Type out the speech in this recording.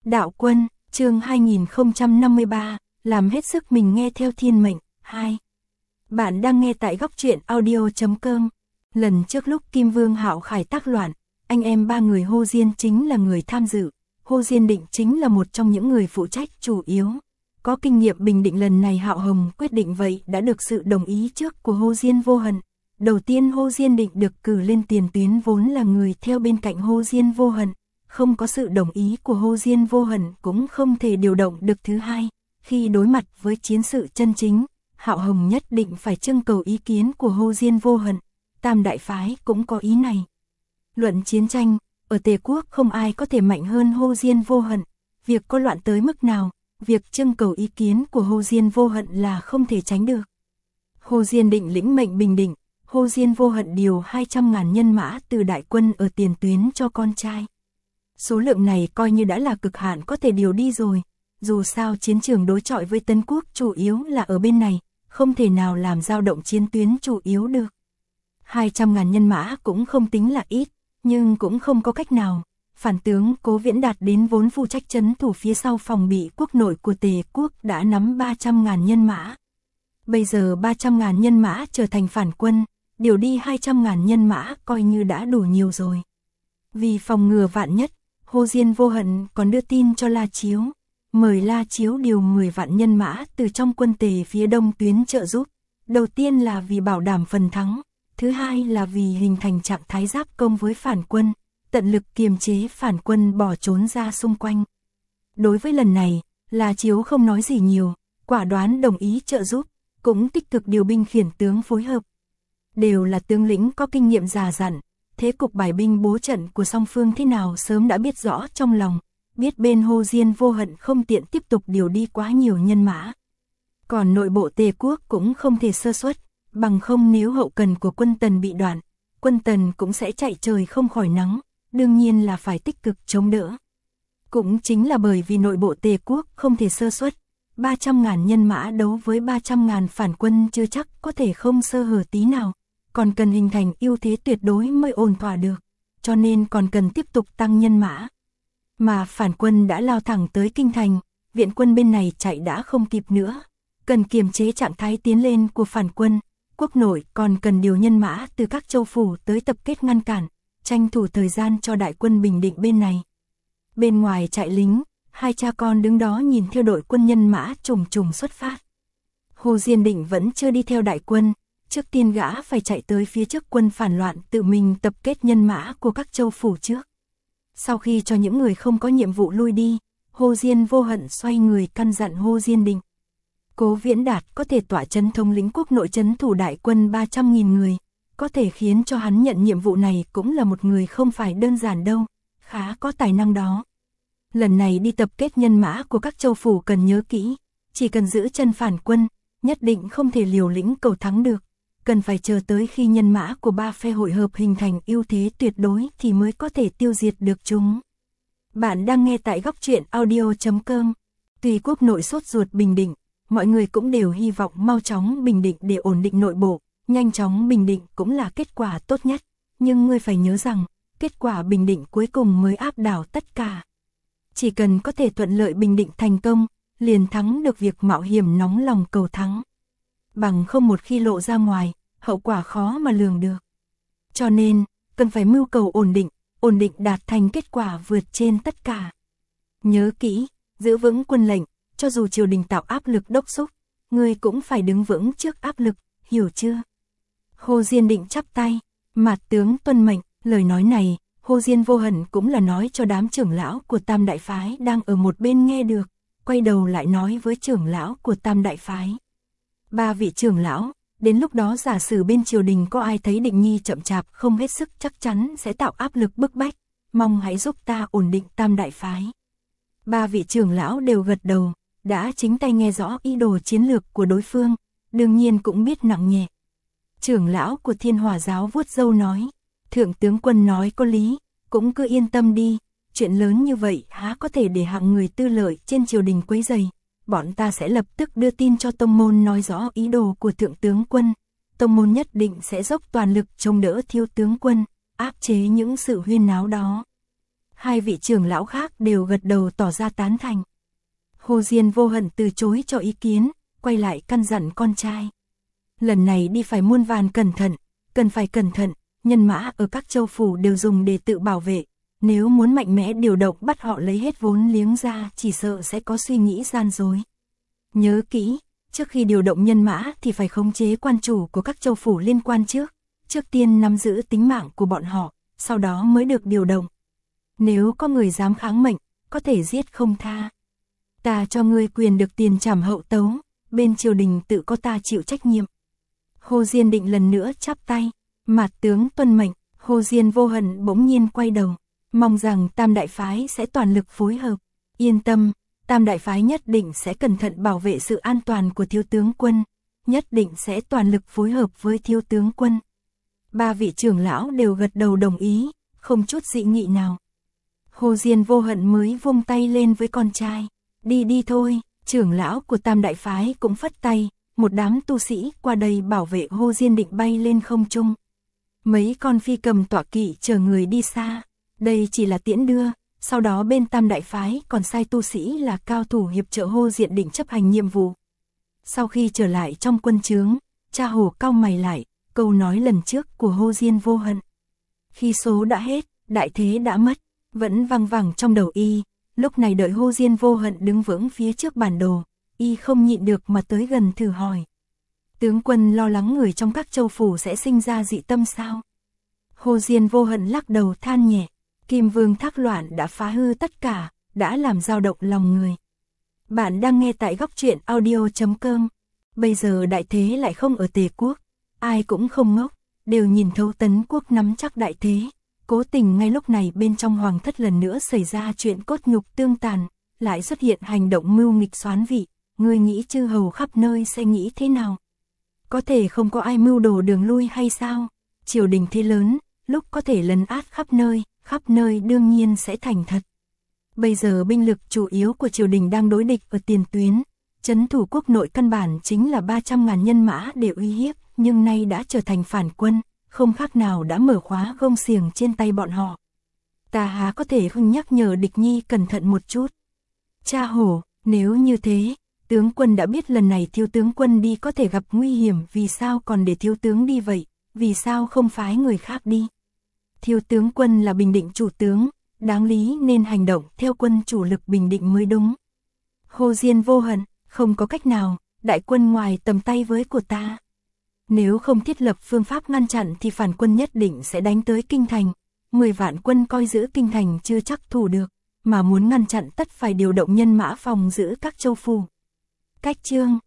Đạo Quân, chương 2053, làm hết sức mình nghe theo thiên mệnh, 2. Bạn đang nghe tại góc truyện audio.com. Lần trước lúc Kim Vương Hạo Khải tác loạn, anh em ba người Hồ Diên chính là người tham dự, Hồ Diên Định chính là một trong những người phụ trách chủ yếu. Có kinh nghiệm bình định lần này Hạo Hồng quyết định vậy đã được sự đồng ý trước của Hồ Diên Vô Hận. Đầu tiên Hồ Diên Định được cử lên tiền tuyến vốn là người theo bên cạnh Hồ Diên Vô Hận. Không có sự đồng ý của Hồ Diên Vô Hận cũng không thể điều động được. Thứ hai, khi đối mặt với chiến sự chân chính, Hạo Hồng nhất định phải trưng cầu ý kiến của Hồ Diên Vô Hận. Tam đại phái cũng có ý này. Luận chiến tranh, ở Tề quốc không ai có thể mạnh hơn Hồ Diên Vô Hận. Việc có loạn tới mức nào, việc trưng cầu ý kiến của Hồ Diên Vô Hận là không thể tránh được. Hồ Diên Định lĩnh mệnh bình định, Hồ Diên Vô Hận điều 200.000 nhân mã từ đại quân ở tiền tuyến cho con trai. Số lượng này coi như đã là cực hạn có thể điều đi rồi, dù sao chiến trường đối chọi với Tân Quốc chủ yếu là ở bên này, không thể nào làm dao động chiến tuyến chủ yếu được. 200.000 nhân mã cũng không tính là ít, nhưng cũng không có cách nào. Phản tướng Cố Viễn Đạt đến vốn phụ trách trấn thủ phía sau phòng bị quốc nội của Tề quốc đã nắm 300.000 nhân mã. Bây giờ 300.000 nhân mã trở thành phản quân, điều đi 200.000 nhân mã coi như đã đủ nhiều rồi. Vì phòng ngừa vạn nhất, Hồ Diên Vô Hận còn đưa tin cho La Chiếu, mời La Chiếu điều 10 vạn nhân mã từ trong quân Tề phía đông tuyến trợ giúp. Đầu tiên là vì bảo đảm phần thắng, thứ hai là vì hình thành trạng thái giáp công với phản quân, tận lực kiềm chế phản quân bỏ trốn ra xung quanh. Đối với lần này, La Chiếu không nói gì nhiều, quả đoán đồng ý trợ giúp, cũng tích cực điều binh khiển tướng phối hợp. Đều là tướng lĩnh có kinh nghiệm già dặn, thế cục bài binh bố trận của song phương thế nào sớm đã biết rõ trong lòng, biết bên Hồ Diên Vô Hận không tiện tiếp tục điều đi quá nhiều nhân mã. Còn nội bộ Tề quốc cũng không thể sơ suất, bằng không nếu hậu cần của quân Tần bị đoạn, quân Tần cũng sẽ chạy trời không khỏi nắng, đương nhiên là phải tích cực chống đỡ. Cũng chính là bởi vì nội bộ Tề quốc không thể sơ suất, 300.000 nhân mã đấu với 300.000 phản quân chưa chắc có thể không sơ hở tí nào, còn cần hình thành ưu thế tuyệt đối mới ổn thỏa được, cho nên còn cần tiếp tục tăng nhân mã. Mà phản quân đã lao thẳng tới kinh thành, viện quân bên này chạy đã không kịp nữa, cần kiềm chế trạng thái tiến lên của phản quân, quốc nội còn cần điều nhân mã từ các châu phủ tới tập kết ngăn cản, tranh thủ thời gian cho đại quân bình định bên này. Bên ngoài trại lính, hai cha con đứng đó nhìn theo đội quân nhân mã trùng trùng xuất phát. Hồ Diên Định vẫn chưa đi theo đại quân, trước tiên gã phải chạy tới phía trước quân phản loạn tự mình tập kết nhân mã của các châu phủ trước. Sau khi cho những người không có nhiệm vụ lui đi, Hồ Diên Vô Hận xoay người căn dặn Hồ Diên Định. Cố Viễn Đạt có thể tỏa chấn thống lĩnh quốc nội trấn thủ đại quân 300.000 người, có thể khiến cho hắn nhận nhiệm vụ này cũng là một người không phải đơn giản đâu, khá có tài năng đó. Lần này đi tập kết nhân mã của các châu phủ cần nhớ kỹ, chỉ cần giữ chân phản quân, nhất định không thể liều lĩnh cầu thắng được, cần phải chờ tới khi nhân mã của ba phe hội hợp hình thành ưu thế tuyệt đối thì mới có thể tiêu diệt được chúng. Bạn đang nghe tại góc truyện audio.com. Tuy quốc nội sốt ruột bình định, mọi người cũng đều hy vọng mau chóng bình định để ổn định nội bộ, nhanh chóng bình định cũng là kết quả tốt nhất, nhưng ngươi phải nhớ rằng, kết quả bình định cuối cùng mới áp đảo tất cả. Chỉ cần có thể thuận lợi bình định thành công, liền thắng được việc mạo hiểm nóng lòng cầu thắng. Bằng không một khi lộ ra ngoài, hậu quả khó mà lường được. Cho nên, cần phải mưu cầu ổn định đạt thành kết quả vượt trên tất cả. Nhớ kỹ, giữ vững quân lệnh, cho dù triều đình tạo áp lực đốc thúc, ngươi cũng phải đứng vững trước áp lực, hiểu chưa? Hồ Diên Định chắp tay, mạt tướng tuân mệnh. Lời nói này, Hồ Diên Vô Hận cũng là nói cho đám trưởng lão của Tam Đại Phái đang ở một bên nghe được, quay đầu lại nói với trưởng lão của Tam Đại Phái. Ba vị trưởng lão, đến lúc đó giả sử bên triều đình có ai thấy Định Nhi chậm chạp không hết sức chắc chắn sẽ tạo áp lực bức bách, mong hãy giúp ta ổn định Tam Đại Phái. Ba vị trưởng lão đều gật đầu, đã chính tay nghe rõ ý đồ chiến lược của đối phương, đương nhiên cũng biết nặng nhẹ. Trưởng lão của Thiên Hỏa giáo vuốt râu nói, thượng tướng quân nói có lý, cũng cứ yên tâm đi, chuyện lớn như vậy há có thể để hạng người tư lợi trên triều đình quấy rầy. Bọn ta sẽ lập tức đưa tin cho tông môn nói rõ ý đồ của thượng tướng quân, tông môn nhất định sẽ dốc toàn lực chống đỡ Thiếu tướng quân, áp chế những sự huyên náo đó. Hai vị trưởng lão khác đều gật đầu tỏ ra tán thành. Hồ Diên Vô Hận từ chối cho ý kiến, quay lại căn dặn con trai. Lần này đi phải muôn vàn cẩn thận, cần phải cẩn thận, nhân mã ở các châu phủ đều dùng để tự bảo vệ. Nếu muốn mạnh mẽ điều động bắt họ lấy hết vốn liếng ra chỉ sợ sẽ có suy nghĩ gian dối. Nhớ kỹ, trước khi điều động nhân mã thì phải khống chế quan chủ của các châu phủ liên quan trước tiên nắm giữ tính mạng của bọn họ, sau đó mới được điều động. Nếu có người dám kháng mệnh, có thể giết không tha. Ta cho ngươi quyền được tiền trảm hậu tấu, bên triều đình tự có ta chịu trách nhiệm. Hồ Diên Định lần nữa chắp tay, Mạt tướng tuân mệnh. Hồ Diên Vô Hận bỗng nhiên quay đầu, mong rằng Tam đại phái sẽ toàn lực phối hợp. Yên tâm, Tam đại phái nhất định sẽ cẩn thận bảo vệ sự an toàn của thiếu tướng quân, nhất định sẽ toàn lực phối hợp với thiếu tướng quân. Ba vị trưởng lão đều gật đầu đồng ý, không chút dị nghị nào. Hồ Diên Vô Hận mới vung tay lên với con trai, đi thôi. Trưởng lão của Tam đại phái cũng phất tay, một đám tu sĩ qua đây bảo vệ Hồ Diên Định bay lên không trung. Mấy con phi cầm tọa kỵ chờ người đi xa, đây chỉ là tiễn đưa, sau đó bên Tam đại phái còn sai tu sĩ là cao thủ hiệp trợ Hồ Diên Định chấp hành nhiệm vụ. Sau khi trở lại trong quân trướng, cha Hồ cau mày lại, câu nói lần trước của Hồ Diên Vô Hận. Khi số đã hết, đại thế đã mất, vẫn văng vẳng trong đầu y. Lúc này đợi Hồ Diên Vô Hận đứng vững phía trước bản đồ, y không nhịn được mà tới gần thử hỏi. Tướng quân lo lắng người trong các châu phủ sẽ sinh ra dị tâm sao? Hồ Diên Vô Hận lắc đầu than nhẹ, Kim Vương thác loạn đã phá hư tất cả, đã làm dao động lòng người. Bạn đang nghe tại Góc Truyện Audio.com. Bây giờ đại thế lại không ở Tề quốc, ai cũng không ngốc, đều nhìn thấu Tấn quốc nắm chắc đại thế. Cố tình ngay lúc này bên trong hoàng thất lần nữa xảy ra chuyện cốt nhục tương tàn, lại xuất hiện hành động mưu nghịch soán vị, người nghĩ chư hầu khắp nơi sẽ nghĩ thế nào? Có thể không có ai mưu đồ đường lui hay sao? Triều đình thế lớn, lúc có thể lấn át khắp nơi đương nhiên sẽ thành thật. Bây giờ binh lực chủ yếu của triều đình đang đối địch ở tiền tuyến, trấn thủ quốc nội căn bản chính là 300.000 nhân mã để uy hiếp, nhưng nay đã trở thành phản quân, không khác nào đã mở khóa gông xiềng trên tay bọn họ. Ta há có thể không nhắc nhở địch nhi cẩn thận một chút. Cha Hổ, nếu như thế, tướng quân đã biết lần này thiếu tướng quân đi có thể gặp nguy hiểm, vì sao còn để thiếu tướng đi vậy, vì sao không phái người khác đi? Thiếu tướng quân là Bình Định chủ tướng, đáng lý nên hành động theo quân chủ lực Bình Định mới đúng. Hồ Diên Vô Hận, không có cách nào, đại quân ngoài tầm tay với của ta. Nếu không thiết lập phương pháp ngăn chặn thì phản quân nhất định sẽ đánh tới kinh thành. 10 vạn quân coi giữ kinh thành chưa chắc thủ được, mà muốn ngăn chặn tất phải điều động nhân mã phòng giữ các châu phủ. Cách chương